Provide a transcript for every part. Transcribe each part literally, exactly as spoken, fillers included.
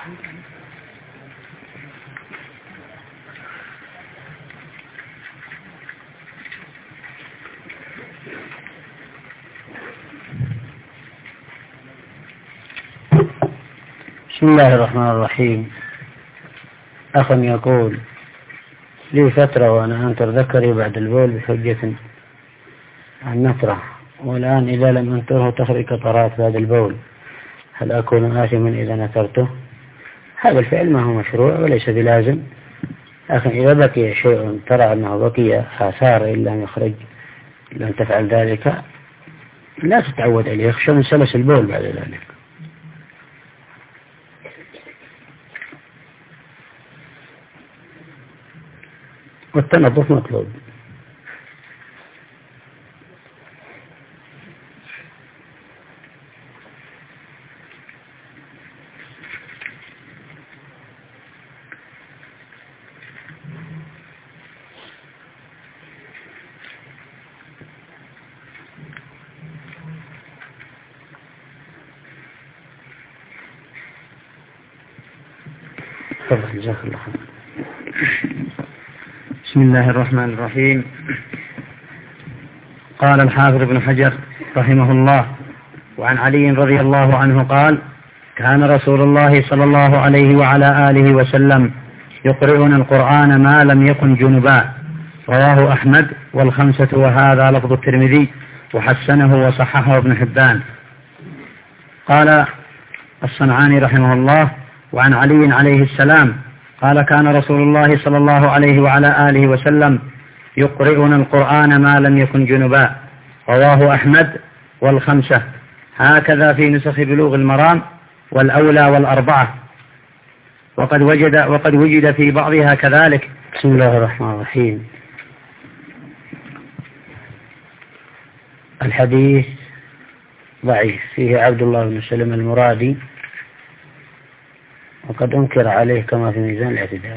بسم الله الرحمن الرحيم. أخ يقول: لي فترة وأنا أنكر ذكري بعد البول بحجة النكرة، والآن إذا لم أنكره تخرج قطرات بعد البول، هل أكون آثما إذا نكرته؟ هذا الفعل ما هو مشروع وليس بلازم، لكن إذا بقي شيء ترى أنه بقي آثار إن لم يخرج لن تفعل ذلك، لا تتعود عليه، يخشى من سلس البول بعد ذلك. والتنظف مطلوب. تفضل، جزاك الله خير. بسم الله الرحمن الرحيم. قال الحافظ ابن حجر رحمه الله: وعن علي رضي الله عنه قال: كان رسول الله صلى الله عليه وعلى آله وسلم يقرئنا القرآن ما لم يكن جنبا. رواه أحمد والخمسة، وهذا لفظ الترمذي، وحسنه وصححه ابن حبان. قال الصنعاني رحمه الله: وعن علي عليه السلام قال: كان رسول الله صلى الله عليه وعلى آله وسلم يقرئنا القرآن ما لم يكن جنبا. رواه أحمد والخمسة، هكذا في نسخ بلوغ المرام والأولى والأربعة، وقد وجد, وقد وجد في بعضها كذلك. بسم الله الرحمن الرحيم. الحديث ضعيف، فيه عبد الله بن سلم المرادي، وقد أنكر عليه كما في ميزان الاعتدال.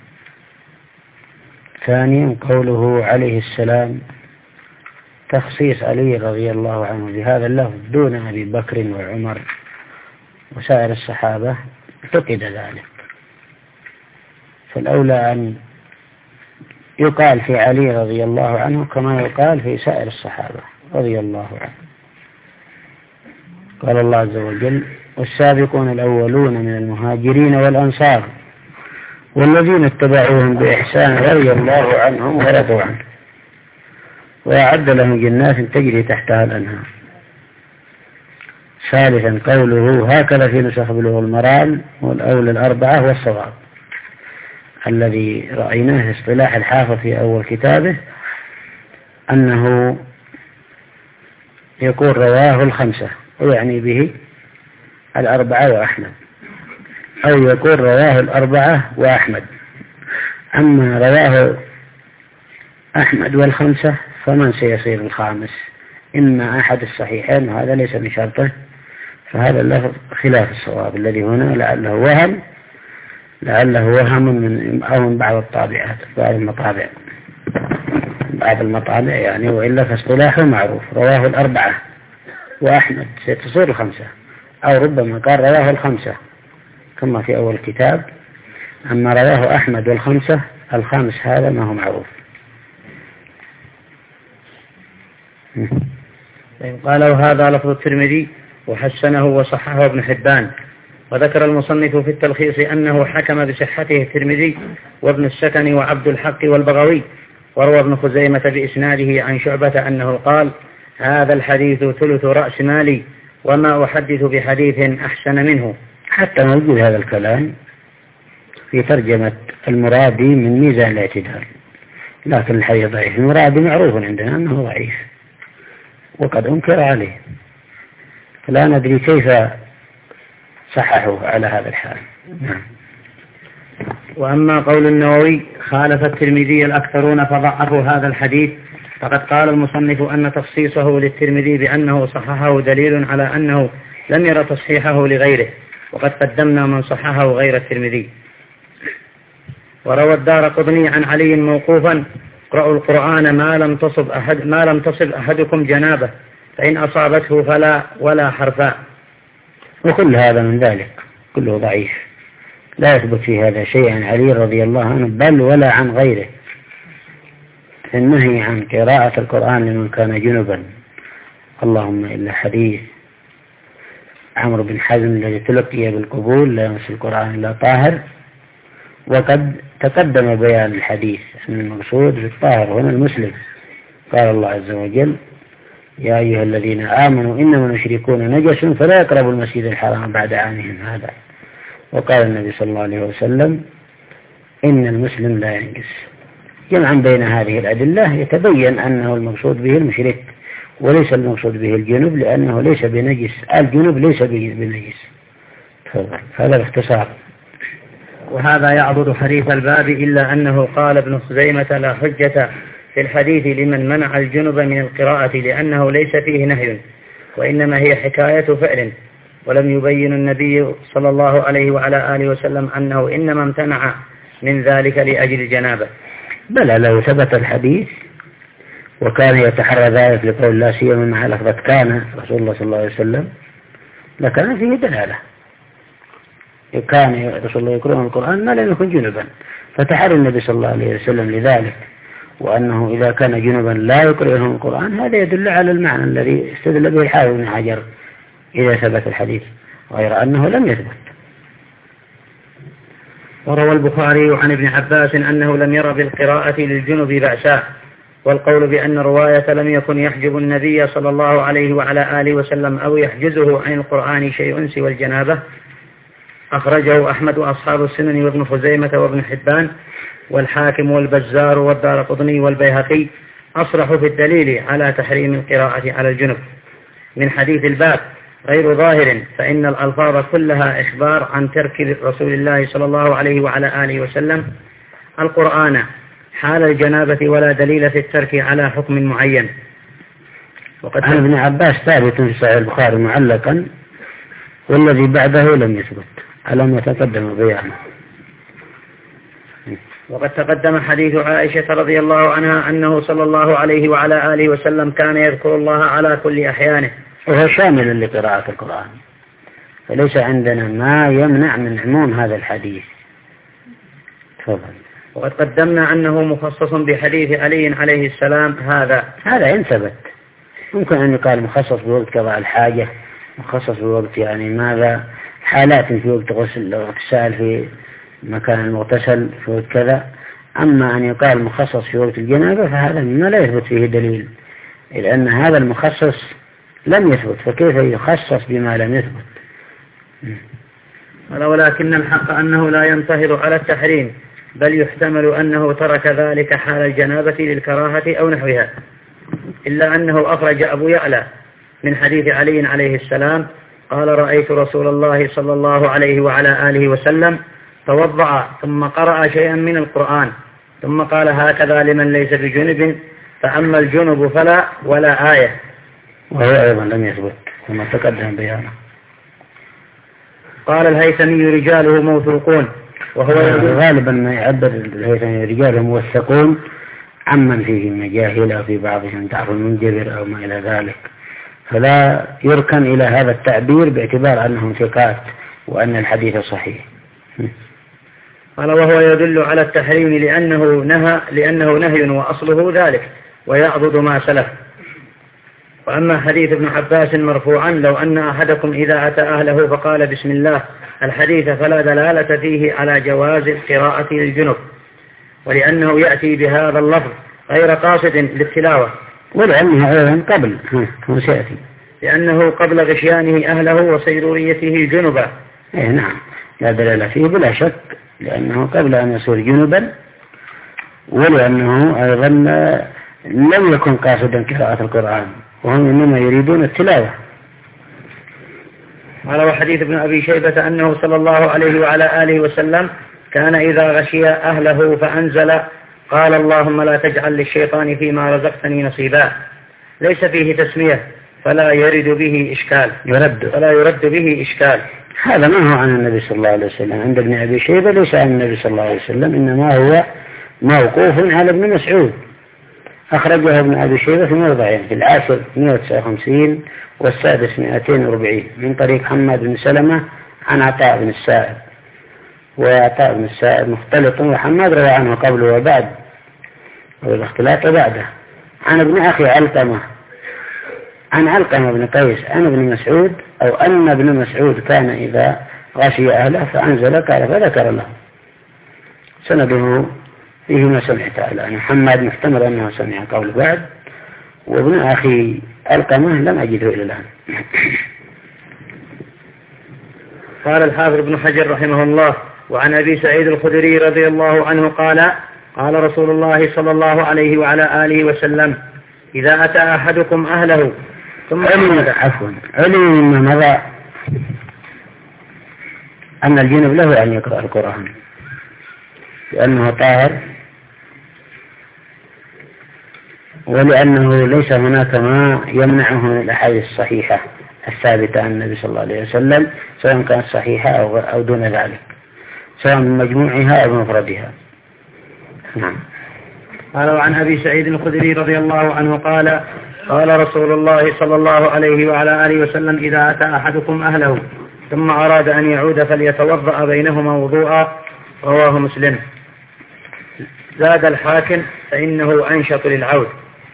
ثانيا قوله عليه السلام تخصيص علي رضي الله عنه بهذا اللفظ دون أبي بكر وعمر وسائر الصحابة، فقد ذلك، فالأولى أن يقال في علي رضي الله عنه كما يقال في سائر الصحابة رضي الله عنه. قال الله عز وجل: والسابقون الأولون من المهاجرين والأنصار والذين اتبعوهم بإحسان رضي الله عنهم ورضوا عنه وأعد لهم جنات تجري تحتها الأنهار. ثالثا قوله هكذا في نسخ بلوغ المرام والأولى الأربعة والصواب، الذي رأيناه في اصطلاح الحافظ في أول كتابه أنه يقول رواه الخمسة، ويعني به الأربعة وأحمد، أو يقول رواه الأربعة وأحمد. أما رواه أحمد والخمسة فمن سيصير الخامس؟ إما أحد الصحيحين، وهذا ليس من شرطه، فهذا اللفظ خلاف الصواب الذي هنا، لعله وهم لعله وهم من أو من بعض الطابعات، بعض المطابع بعض المطابع يعني، وإلا فاصطلاحه معروف، رواه الأربعة وأحمد ستصير الخمسة، أو ربما قال رواه الخمسة كما في أول الكتاب. أما رواه أحمد والخمسة، الخامس هذا ما هو معروف. قال: وهذا لفظ الترمذي، وحسنه وصححه ابن حبان. وذكر المصنف في التلخيص أنه حكم بصحته الترمذي وابن السكن وعبد الحق والبغوي. وروى ابن خزيمة بإسناده عن شعبة أنه قال: هذا الحديث ثلث رأس مالي، وما أحدث بحديث أحسن منه. حتى موجود هذا الكلام في ترجمة المرادي من ميزان الاعتدال، لكن الحديث ضعيف. المرادي معروف عندنا أنه ضعيف وقد أنكر عليه، فلا ندري كيف صححه على هذا الحال. نعم. وأما قول النووي خالف الترمذي الأكثرون فضعفوا هذا الحديث، فقد قال المصنف أن تخصيصه للترمذي بأنه صححه دليل على أنه لم ير تصحيحه لغيره، وقد قدمنا من صححه غير الترمذي. وروى الدارقطني عن علي موقوفا: اقرأوا القرآن ما لم تصب أحد ما لم تصب أحدكم جنابه، فإن أصابته فلا ولا حرفا. وكل هذا من ذلك كله ضعيف، لا يثبت في هذا شيء عن علي رضي الله عنه بل ولا عن غيره النهي عن قراءة القرآن لمن كان جنبا، اللهم إلا حديث عمرو بن حزم الذي تلقي بالقبول لا يمس القرآن إلا طاهر. وقد تقدم بيان الحديث أن المقصود بالطاهر هنا المسلم. قال الله عز وجل: يا أيها الذين آمنوا إنما المشركون نجس فلا يقربوا المسجد الحرام بعد عامهم هذا. وقال النبي صلى الله عليه وسلم: إن المسلم لا ينجس. جمعا بين هذه الأدلة يتبين أنه المقصود به المشرك وليس المقصود به الجنوب، لأنه ليس بنجس، الجنوب ليس بنجس. هذا باختصار. وهذا يعضد حديث الباب، إلا أنه قال ابن خزيمة: لا حجة في الحديث لمن منع الجنب من القراءة، لأنه ليس فيه نهي وإنما هي حكاية فعل، ولم يبين النبي صلى الله عليه وعلى آله وسلم أنه إنما امتنع من ذلك لأجل الجنابة. بل لو ثبت الحديث وكان يتحرى ذلك لقول لا سيما مع لفظة كان رسول الله صلى الله عليه وسلم لكان فيه دلالة. كان رسول الله يقرأ القرآن ما لم يكن جنبا، فتحرى النبي صلى الله عليه وسلم لذلك، وأنه إذا كان جنبا لا يقرأهم القرآن هذا يدل على المعنى الذي استدل به الحافظ بن حجر إذا ثبت الحديث، غير أنه لم يثبت. وروى البخاري عن ابن عباس أنه لم ير بالقراءة للجنب بأسا، والقول بأن رواية لم يكن يحجب النبي صلى الله عليه وعلى آله وسلم أو يحجزه عن القرآن شيء سوى الجنابة أخرجه أحمد وأصحاب السنن وابن خزيمة وابن حبان والحاكم والبزار والدارقطني والبيهقي أصرحوا في الدليل على تحريم القراءة على الجنب من حديث الباب غير ظاهر، فإن الألفاظ كلها إخبار عن ترك رسول الله صلى الله عليه وعلى آله وسلم القرآن حال الجنابة، ولا دليل في الترك على حكم معين. وقد عن ابن عباس ثابت في صحيح البخاري معلقا، والذي بعده لم يثبت على ما تقدم بيانه. وقد تقدم حديث عائشة رضي الله عنها أنه صلى الله عليه وعلى آله وسلم كان يذكر الله على كل أحيانه، وهو شامل لقراءة القرآن، فليس عندنا ما يمنع من عموم هذا الحديث. تفضل. وقد قدمنا أنه مخصص بحديث علي عليه السلام هذا هذا إن ثبت. ممكن أن يقال مخصص بوقت قضاء الحاجة، مخصص بوقت يعني ماذا حالات في وقت غسل أو اغتسال في مكان المغتسل في وقت كذا. أما أن يقال مخصص في وقت الجنابة فهذا ما لا يثبت فيه دليل، لأن هذا المخصص لم يثبت، فكيف يخصص بما لم يثبت؟ ولكن الحق أنه لا ينتهر على التحريم، بل يحتمل أنه ترك ذلك حال الجنابة للكراهة أو نحوها، إلا أنه أخرج أبو يعلى من حديث علي عليه السلام قال: رأيت رسول الله صلى الله عليه وعلى آله وسلم توضأ ثم قرأ شيئا من القرآن ثم قال: هكذا لمن ليس بجنب، فأما الجنب فلا ولا آية. وهو أيضا لم يثبت ثم تقدم بيانه. قال الهيثمي: رجاله موثوقون. وهو غالبا ما يعبر الهيثمي رجاله موثقون عمن فيه مجاهل أو في بعضهم ضعف منجبر أو ما إلى ذلك، فلا يركن إلى هذا التعبير باعتبار أنهم ثقات وأن الحديث صحيح. قال: وهو يدل على التحريم لأنه نهى لأنه نهي وأصله ذلك ويعضد ما سلف. وأما حديث ابن عباس مرفوعا: لو أن أحدكم إذا أتى أهله فقال بسم الله الحديث، فلا دلالة فيه على جواز القراءة للجنب، ولأنه يأتي بهذا اللفظ غير قاصد للتلاوة، ولأنه أيضا قبل سيأتي لأنه قبل غشيانه أهله وصيروريته جنبا. إيه نعم، لا دلالة فيه بلا شك، لأنه قبل أن يصير جنبا، ولأنه أيضا لم يكن قاصدا قراءة القرآن، وهم إنما يريدون التلاوة. قال: وحديث ابن أبي شيبة أنه صلى الله عليه وعلى آله وسلم كان إذا غشي أهله فأنزل قال: اللهم لا تجعل للشيطان فيما رزقتني نصيبا، ليس فيه تسمية فلا يرد به إشكال يرد فلا يرد به إشكال. هذا ما هو عن النبي صلى الله عليه وسلم، عند ابن أبي شيبة ليس عن النبي صلى الله عليه وسلم، إنما هو موقوف على ابن مسعود، أخرجه ابن أبي شيبة في موضعين، في العاشر مئة وتسعة وخمسين والسادس مئتين وأربعين من طريق حماد بن سلمة عن عطاء بن السائب، وعطاء بن السائب مختلط، وحماد روى عنه قبل وبعد، والاختلاط بعده. عن ابن أخي علقمة عن علقمة بن قيس عن ابن مسعود، أو أن ابن مسعود كان إذا غشي أهله فأنزل قال فذكر له. سنده فيه ما سمعت الآن. محمد محتمل أنه سمع قول بعد، وابن أخي علقمة لم أجده إلى الآن. قال الحافظ ابن حجر رحمه الله: وعن أبي سعيد الخدري رضي الله عنه قال: قال رسول الله صلى الله عليه وعلى آله وسلم: إذا أتى أحدكم أهله ثم علم عفوا علم مما مضى أن الجنب له أن يقرأ القرآن لأنه طاهر، ولأنه ليس هناك ما يمنعه من الأحاديث الصحيحة الثابتة عن النبي صلى الله عليه وسلم، سواء كانت صحيحة أو دون ذلك، سواء من مجموعها أو مفردها. نعم. قال: وعن أبي سعيد الخدري رضي الله عنه قال: قال رسول الله صلى الله عليه وعلى آله وسلم: إذا أتى أحدكم أهله ثم أراد أن يعود فليتوضأ بينهما وضوءا. رواه مسلم. زاد الحاكم: فإنه أنشط للعود.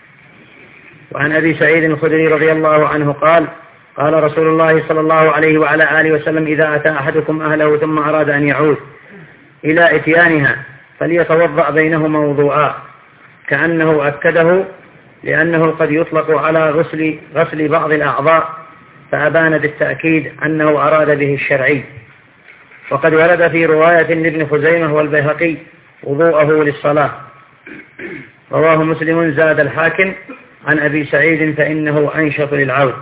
وعن أبي سعيد الخدري رضي الله عنه قال: قال رسول الله صلى الله عليه وعلى آله وسلم: إذا أتى أحدكم أهله ثم أراد أن يعود إلى إتيانها فليتوضأ بينهما وضوءا، كأنه أكده، لأنه قد يطلق على غسل, غسل بعض الأعضاء، فأبان بالتأكيد أنه أراد به الشرعي. وقد ورد في رواية لابن خزيمة والبيهقي وضوءه للصلاة. رواه مسلم. زاد الحاكم عن أبي سعيد: فإنه أنشط للعود.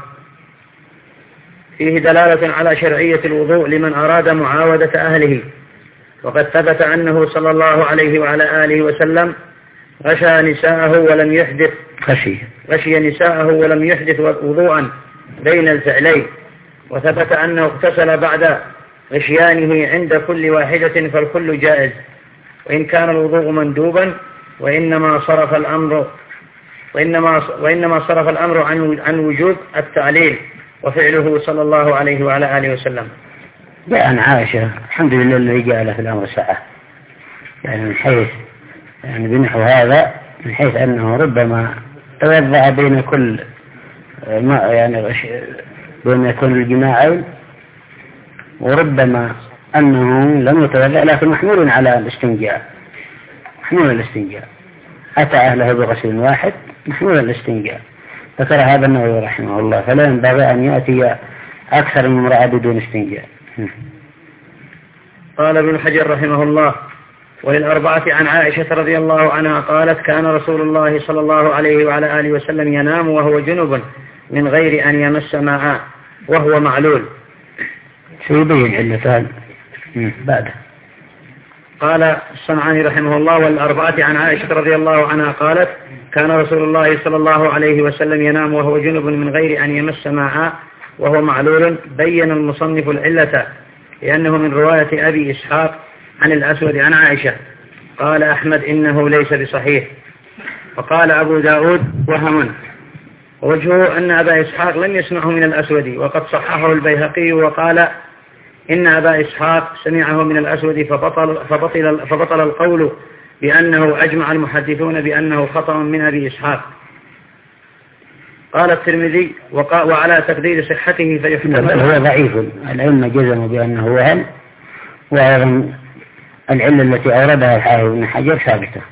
فيه دلالة على شرعية الوضوء لمن أراد معاودة أهله، وقد ثبت أنه صلى الله عليه وعلى آله وسلم غشى نساءه ولم يحدث غشي غشي نساءه ولم يحدث وضوءا بين الفعلين، وثبت أنه اغتسل بعد غشيانه عند كل واحدة، فالكل جائز، وإن كان الوضوء مندوبا، وإنما صرف الأمر وإنما وإنما صرف الأمر عن عن وجوب التعليل وفعله صلى الله عليه وعلى آله وسلم. جاء عن عائشة الحمد لله الذي جعل في الأمر سعة، يعني من حيث يعني بنحو هذا، من حيث أنه ربما توضأ بين كل ما يعني بين يكون الجماعين، وربما أنه لم يتوضأ لكن محمول على الاستنجاء، محمول الاستنجاء، أتى أهله بغسل واحد محمول الاستنجاء. ذكر هذا النووي رحمه الله، فلا ينبغي أن يأتي أكثر من امرأة بدون استنجاء. قال ابن حجر رحمه الله: وللأربعة عن عائشة رضي الله عنها قالت: كان رسول الله صلى الله عليه وعلى آله وسلم ينام وهو جنب من غير أن يمس ماء وهو معلول. سيبين علتان بعده. قال الصنعاني رحمه الله: والأربعة عن عائشة رضي الله عنها قالت: كان رسول الله صلى الله عليه وسلم ينام وهو جنب من غير أن يمس ماء وهو معلول. بين المصنف العلة لأنه من رواية أبي إسحاق عن الأسود عن عائشة. قال أحمد: إنه ليس بصحيح. وقال أبو داود: وهم. ووجهه أن أبا إسحاق لم يسمعه من الأسود، وقد صححه البيهقي وقال إن أبا إسحاق سمعه من الأسود، فبطل, فبطل, فبطل القول بأنه أجمع المحدثون بأنه خطأ من أبي إسحاق. قال الترمذي: وعلى تقدير صحته فيحتمل. هو ضعيف، العلم جزموا بأنه وهم، وأيضا العلة التي أوردها الحافظ بن حجر ثابتة.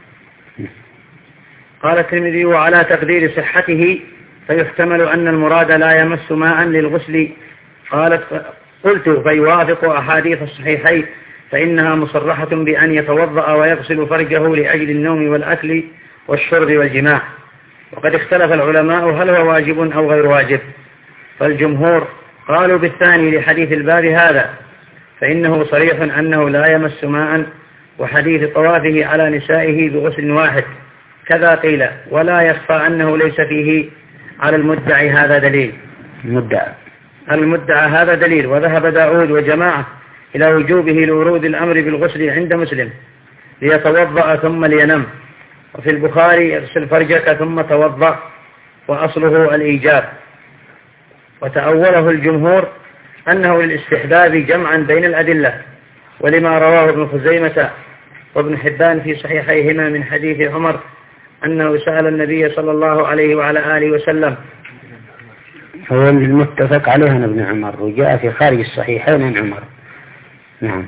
قال الترمذي: وعلى تقدير صحته فيحتمل أن المراد لا يمس ماء للغسل. قالت: قلت: فيوافق أحاديث الصحيحين، فإنها مصرحة بأن يتوضأ ويغسل فرجه لأجل النوم والأكل والشرب والجماع. وقد اختلف العلماء هل هو واجب أو غير واجب، فالجمهور قالوا بالثاني لحديث الباب هذا، فإنه صريح أنه لا يمس ماء، وحديث طوافه على نسائه بغسل واحد كذا قيل، ولا يخفى أنه ليس فيه على المدعي هذا دليل. المدعى المدعى هذا دليل. وذهب داود وجماعة إلى وجوبه لورود الأمر بالغسل عند مسلم، ليتوضأ ثم لينم. وفي البخاري: اغسل فرجك ثم توضأ، وأصله الإيجاب. وتأوله الجمهور أنه للاستحباب جمعا بين الأدلة، ولما رواه ابن خزيمة وابن حبان في صحيحيهما من حديث عمر أنه سأل النبي صلى الله عليه وعلى آله وسلم. هو المتفق عليه عن ابن عمر، وجاء في خارج الصحيحين عن عمر. نعم.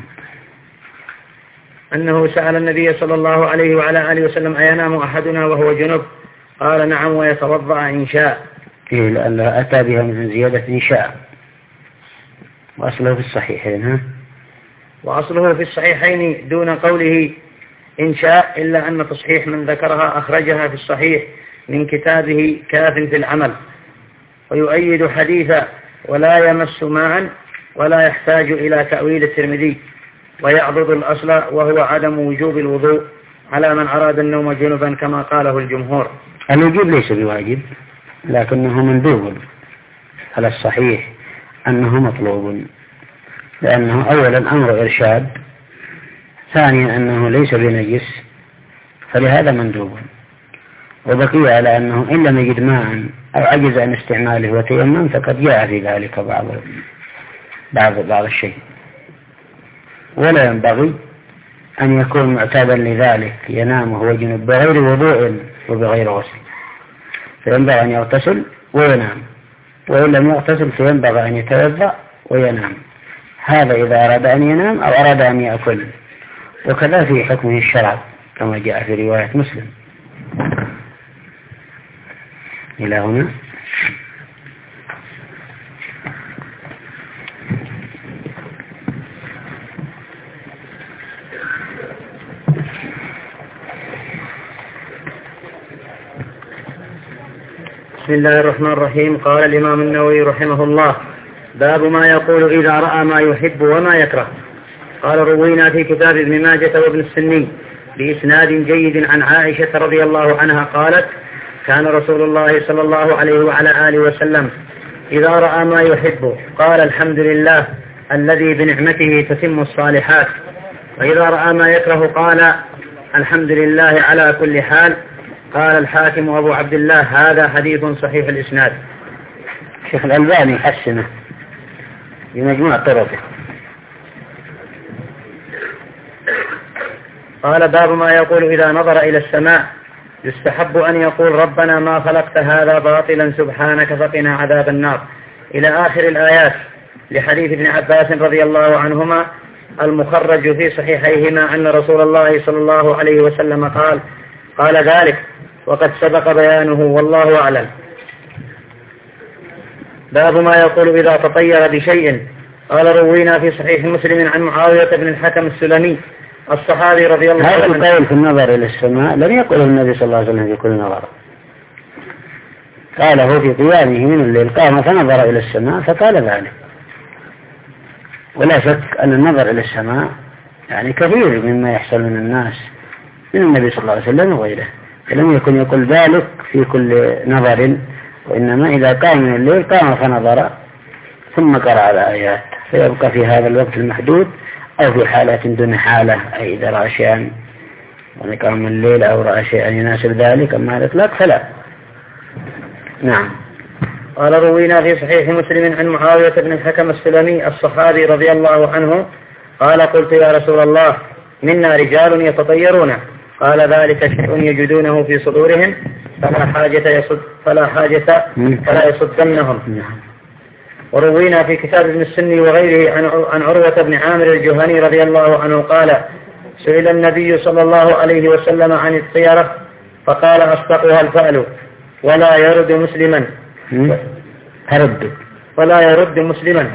أنه سأل النبي صلى الله عليه وعلى آله وسلم أينام أحدنا وهو جنب؟ قال نعم ويتوضأ إن شاء. إيه، لأنه أتى بها من زيادة إن شاء، وأصله في الصحيحين. ها؟ وأصله في الصحيحين دون قوله إن شاء، إلا أن تصحيح من ذكرها أخرجها في الصحيح من كتابه كاف في العمل، ويؤيد حديث ولا يمس ماء ولا يحتاج إلى تأويل الترمذي، ويعضد الأصل وهو عدم وجوب الوضوء على من أراد النوم جنبا كما قاله الجمهور. الوجوب ليس بواجب، لكنه مندوب على الصحيح أنه مطلوب، لأنه أولا أمر إرشاد، ثانيا أنه ليس بنجس، فلهذا مندوب. وبقي على أنه إن لم يجد ماء أو عجز عن استعماله وتيمم فقد جاء في ذلك بعض بعض بعض الشيء، ولا ينبغي أن يكون معتادا لذلك ينام وهو جنب بغير وضوء وبغير غسل، فينبغي أن يغتسل وينام، وإن لم يغتسل فينبغي أن يتوضأ وينام. هذا إذا أراد أن ينام أو أراد أن يأكل، وكذا في حكمه الشرع كما جاء في رواية مسلم. إلى هنا. بسم الله الرحمن الرحيم. قال الإمام النووي رحمه الله: باب ما يقول إذا رأى ما يحب وما يكره. قال: روينا في كتاب ابن ماجة وابن السني بإسناد جيد عن عائشة رضي الله عنها قالت: كان رسول الله صلى الله عليه وعلى آله وسلم إذا رأى ما يحب قال: الحمد لله الذي بنعمته تتم الصالحات. وإذا رأى ما يكره قال: الحمد لله على كل حال. قال الحاكم أبو عبد الله: هذا حديث صحيح الإسناد. شيخ الألباني حسنه بمجموع طرقه. قال: باب ما يقول إذا نظر إلى السماء. يستحب أن يقول: ربنا ما خلقت هذا باطلا سبحانك فقنا عذاب النار، إلى آخر الآيات، لحديث ابن عباس رضي الله عنهما المخرج في صحيحيهما أن رسول الله صلى الله عليه وسلم قال قال ذلك، وقد سبق بيانه والله أعلم. باب ما يقول إذا تطير بشيء. قال: روينا في صحيح مسلم عن معاوية بن الحكم السلمي الصحابي رضي الله عنه. هذا القول في النظر إلى السماء لم يقل النبي صلى الله عليه وسلم في كل نظر، قاله في قيامه من الليل، قام فنظر إلى السماء فقال ذلك. ولا شك أن النظر إلى السماء يعني كثير مما يحصل من الناس من النبي صلى الله عليه وسلم وغيره، فلم يكن يقول ذلك في كل نظر، وإنما إذا قام من الليل قام فنظر ثم قرأ الآيات، فيبقى في هذا الوقت المحدود أو في حالات دون حالة، أي إذا رأى شيئا قام من الليل أو رأى شيئا يناسب ذلك، أما الإطلاق فلا. نعم. قال: روينا في صحيح مسلم عن معاوية بن الحكم السلمي الصحابي رضي الله عنه قال: قلت يا رسول الله منا رجال يتطيرون، قال: ذلك شيء يجدونه في صدورهم فلا حاجة يصد فلا حاجة فلا يصدنهم. وروينا في كتاب ابن السني وغيره عن عروة بن عامر الجهني رضي الله عنه قال: سئل النبي صلى الله عليه وسلم عن الطيرة فقال: أصدقها الفأل ولا يرد مسلما ترد ولا يرد مسلما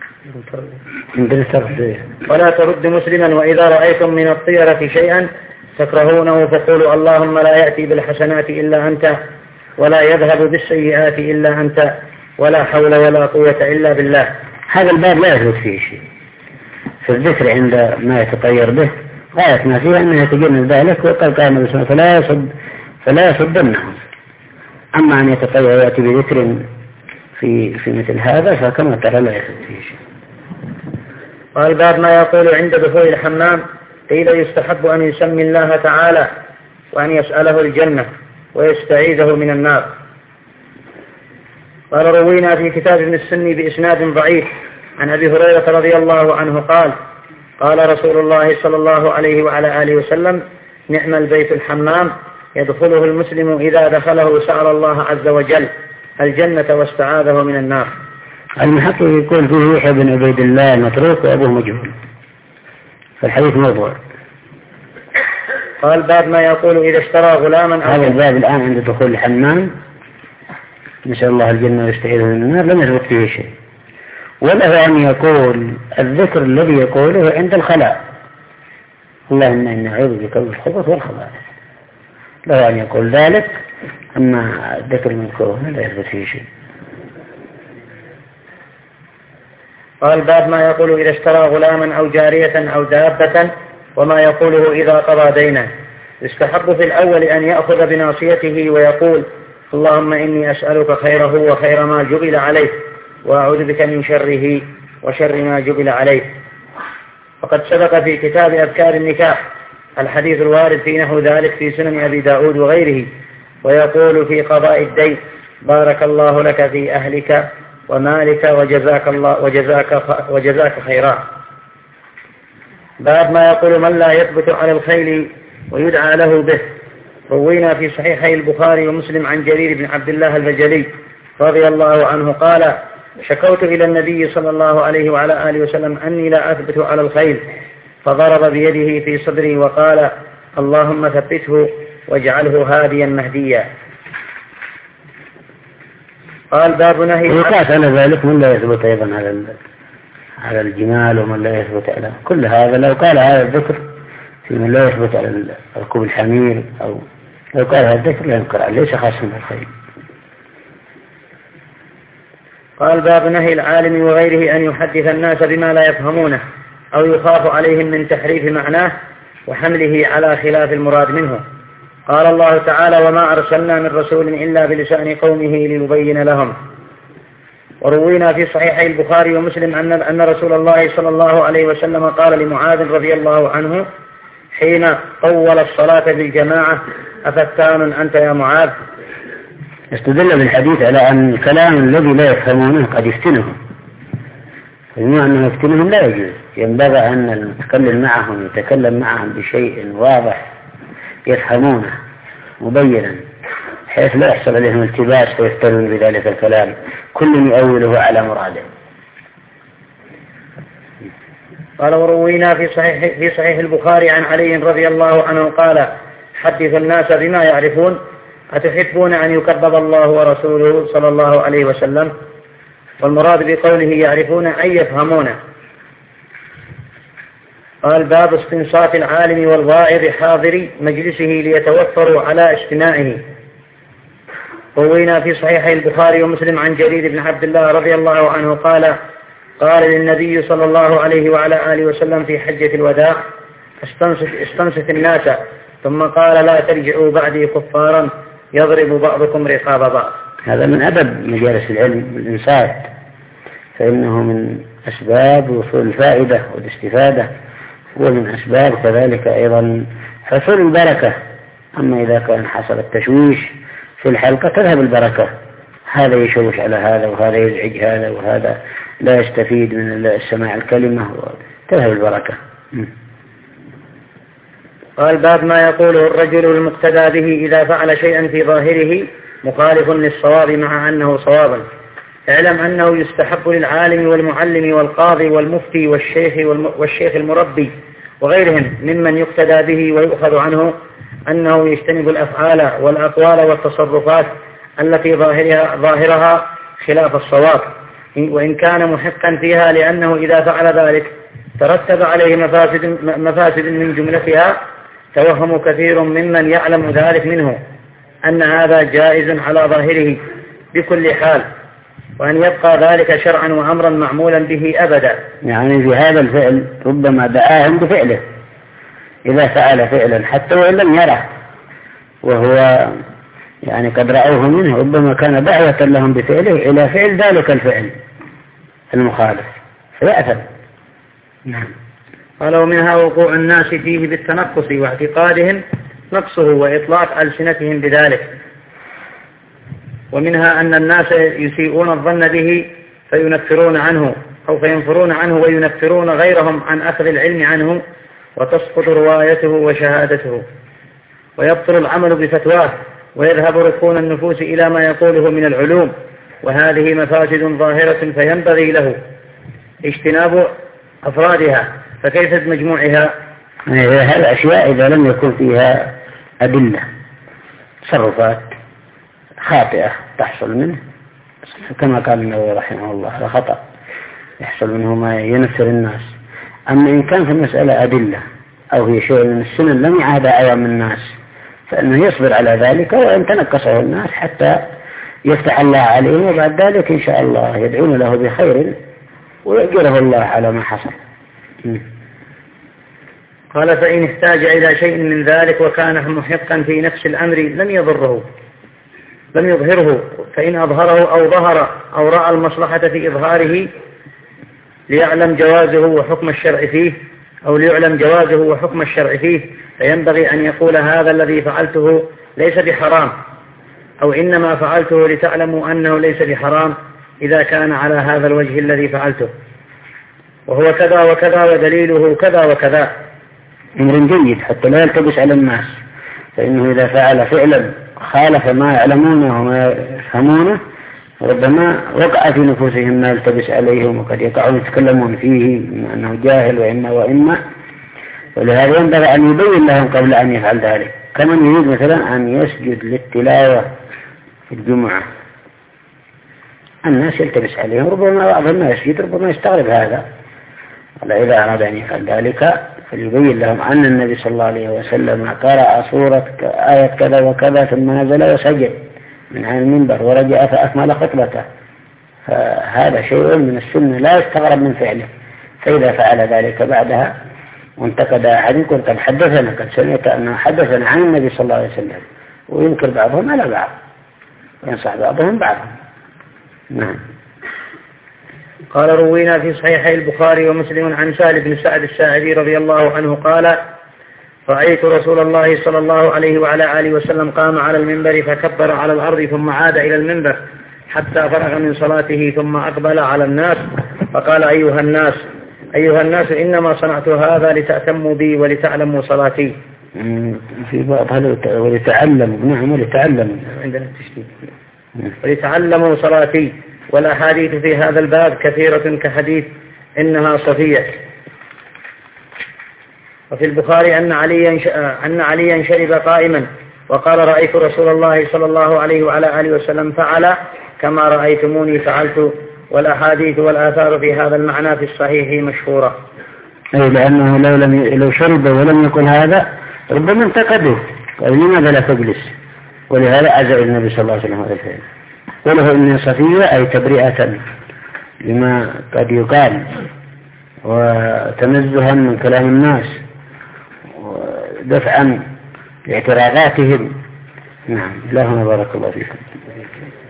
ولا ترد مسلما وإذا رأيتم من الطيرة شيئا تكرهونه فقولوا: اللهم لا يأتي بالحسنات إلا أنت ولا يذهب بالسيئات إلا أنت ولا حول ولا قوة إلا بالله. هذا الباب لا يثبت فيه شيء في الذكر عند ما يتطير به، غاية ما فيه أنه يتجنب ذلك، وقال قائم بسم فلا يصد فلا يصدنهم. أما أن يتطير ويأتي بذكر في في مثل هذا فكما ترى لا يثبت فيه شيء. قال: باب ما يقول عند دخول الحمام. قيل: يستحب أن يسمي الله تعالى وأن يسأله الجنة ويستعيذه من النار. قال: روينا في كتاب ابن السني بإسناد ضعيف عن أبي هريرة رضي الله عنه قال: قال رسول الله صلى الله عليه وعلى آله وسلم: نعم البيت الحمام يدخله المسلم إذا دخله سأل الله عز وجل الجنة واستعاذه من النار. المحقق يقول فيه يحيى بن عبيد الله المتروك وأبوه مجهول، فالحديث موضوع. قال: باب ما يقول إذا اشترى غلاما. هذا الباب الآن عند دخول الحمام نسأل الله الجنة ويستعيذه من النار لم يثبت فيه شيء، وله أن يقول الذكر الذي يقوله عند الخلاء: اللهم إني أعوذ بك من الخبث والخبائث، له أن يقول ذلك. أما الذكر المذكور لا يثبت فيه شيء. قال: باب ما يقول إذا اشترى غلاما أو جارية أو دابة وما يقوله إذا قضى دينه. يستحب في الأول أن يأخذ بناصيته ويقول: اللهم إني أسألك خيره وخير ما جبل عليه، وأعوذ بك من شره وشر ما جبل عليه. وقد سبق في كتاب أذكار النكاح الحديث الوارد في نحو ذلك في سنن أبي داود وغيره. ويقول في قضاء الدين: بارك الله لك في أهلك ومالك وجزاك الله وجزاك وجزاك خيرا. باب ما يقول من لا يثبت على الخيل ويدعى له به. روينا في صحيحي البخاري ومسلم عن جرير بن عبد الله البجلي رضي الله عنه قال: شكوت إلى النبي صلى الله عليه وعلى آله وسلم أني لا أثبت على الخيل، فضرب بيده في صدري وقال: اللهم ثبته واجعله هاديا مهديا. قال: باب نهي. ويقاس على ذلك من لا يثبت أيضا على على الجمال ومن لا يثبت على كل هذا. لو قال هذا الذكر في من لا يثبت على ركوب الحمير، أو لو قال هذا الذكر لا ينكر عليه، ليس خاصا بالخيل. قال: باب نهي العالم وغيره أن يحدث الناس بما لا يفهمونه أو يخاف عليهم من تحريف معناه وحمله على خلاف المراد منه. قال الله تعالى: وما أرسلنا من رسول إلا بلسان قومه ليبين لهم. وروينا في صحيحي البخاري ومسلم أن أن رسول الله صلى الله عليه وسلم قال لمعاذ رضي الله عنه حين طول الصلاة بالجماعة: أفتان أنت يا معاذ؟ استدل بالحديث على أن الكلام الذي لا يفهمونه قد يفتنهم، فإنه أنه يفتنهم لا يجوز. ينبغي أن المتكلم معهم يتكلم معهم بشيء واضح يفهمونه مبينا، حيث لا يحصل عليهم التباس فيفتنون بذلك الكلام، كل يؤوله على مراده. قال: وروينا في صحيح, في صحيح البخاري عن علي رضي الله عنه قال: حدث الناس بما يعرفون، أتحبون أن يكذب الله ورسوله صلى الله عليه وسلم؟ والمراد بقوله يعرفون أي يفهمون. قال: باب استنصات العالم والواعظ حاضر مجلسه ليتوفروا على اجتماعه. روينا في صحيحي البخاري ومسلم عن جرير بن عبد الله رضي الله عنه قال: قال للنبي صلى الله عليه وعلى آله وسلم في حجة الوداع: استنصت, استنصت الناس، ثم قال: لا ترجعوا بعدي كفارا يضرب بعضكم رقاب بعض. هذا من أدب مجالس العلم والإنصات، فإنه من أسباب وصول الفائدة والاستفادة، ومن أسباب كذلك أيضا حصول البركة. أما إذا كان حصل التشويش في الحلقة تذهب البركة، هذا يشوش على هذا وهذا يزعج هذا وهذا لا يستفيد من السماع الكلمة وتذهب البركة. قال: باب ما يقوله الرجل المقتدى به إذا فعل شيئا في ظاهره مخالف للصواب مع أنه صوابا. اعلم أنه يستحب للعالم والمعلم والقاضي والمفتي والشيخ, والشيخ المربي وغيرهم ممن يقتدى به ويؤخذ عنه أنه يجتنب الأفعال والأقوال والتصرفات التي ظاهرها, ظاهرها خلاف الصواب، وإن كان محقا فيها، لأنه إذا فعل ذلك ترتب عليه مفاسد, مفاسد من جملتها توهم كثير ممن يعلم ذلك منه أن هذا جائز على ظاهره بكل حال، وأن يبقى ذلك شرعا وأمرا معمولا به أبدا. يعني في هذا الفعل ربما دعاهم بفعله إذا فعل فعلا حتى وإن لم يره وهو يعني قد رأوه منه، ربما كان دعوة لهم بفعله إلى فعل ذلك الفعل المخالف فيأثم. نعم. قال: ومنها وقوع الناس فيه بالتنقص واعتقادهم نقصه وإطلاق ألسنتهم بذلك. ومنها أن الناس يسيئون الظن به فينفرون عنه أو فينفرون عنه وينفرون غيرهم عن أخذ العلم عنه، وتسقط روايته وشهادته، ويبطل العمل بفتواه، ويذهب ركون النفوس إلى ما يقوله من العلوم، وهذه مفاسد ظاهرة فينبغي له اجتناب أفرادها، فكيف بمجموعها؟ هذه الأشياء إذا لم يكن فيها أدلة، تصرفات خاطئة تحصل منه كما قال النووي رحمه الله، هذا خطأ يحصل منه ما ينفر الناس. أما إن كان في المسألة أدلة أو هي شيء من السنن لم يعهد عوام الناس فإنه يصبر على ذلك، وإن تنقصه الناس حتى يفتح الله عليه، وبعد ذلك إن شاء الله يدعون له بخير ويأجره الله على ما حصل. قال فإن احتاج إلى شيء من ذلك وكان محقا في نفس الأمر لم يضره لم يظهره، فإن أظهره أو ظهر أو رأى المصلحة في إظهاره ليعلم جوازه وحكم الشرع فيه أو ليعلم جوازه وحكم الشرع فيه فينبغي أن يقول هذا الذي فعلته ليس بحرام، أو إنما فعلته لتعلموا أنه ليس بحرام إذا كان على هذا الوجه الذي فعلته، وهو كذا وكذا ودليله كذا وكذا. أمر جيد حتى لا يلتبس على الناس، فإنه إذا فعل فعلا خالف ما يعلمونه وما يفهمونه ربما وقع في نفوسهم ما يلتبس عليهم، وقد يقعون يتكلمون فيه إما أنه جاهل وإما وإما، ولهذا ينبغي أن يبين لهم قبل أن يفعل ذلك. كمن يريد مثلا أن يسجد للتلاوة في الجمعة الناس يلتبس عليهم، ربما بعضهم ما يسجد ربما يستغرب هذا، إذا أراد أن يفعل ذلك فليبين لهم أن النبي صلى الله عليه وسلم قرأ سورة آية كذا وكذا ثم نزل وسجد من على المنبر ورجع فأكمل خطبته، فهذا شيء من السنة لا يستغرب من فعله. فإذا فعل ذلك بعدها وانتقد أحد يقول قد حدثنا قد سمعت أنه حدثنا عن النبي صلى الله عليه وسلم، وينكر بعضهم على بعض وينصح بعضهم بعضا. نعم. قال روينا في صحيحي البخاري ومسلم عن سهل بن سعد الساعدي رضي الله عنه قال رأيت رسول الله صلى الله عليه وعلى آله وسلم قام على المنبر فكبر على الأرض ثم عاد إلى المنبر حتى فرغ من صلاته ثم أقبل على الناس فقال أيها الناس أيها الناس إنما صنعت هذا لتأتموا بي ولتعلموا صلاتي. في بعض هذا ولتعلموا. نعم ولتعلموا عندنا التشديد ولتعلموا صلاتي. والأحاديث في هذا الباب كثيرة كحديث إنها صفية. وفي البخاري أن عليا أن عليا شرب قائما وقال رأيت رسول الله صلى الله عليه وعلى آله وسلم فعل كما رأيتموني فعلت. والأحاديث والآثار في هذا المعنى في الصحيح مشهورة. أي لأنه لو لم لو شرب ولم يكن هذا ربما انتقده قال لماذا لا تجلس، ولهذا عزى النبي صلى الله عليه وسلم هذا الفعل. وله إن صفية أي تبرئة لما قد يقال وتنزها من كلام الناس ودفعا لاعتراضاتهم. نعم. اللهم بارك الله فيكم.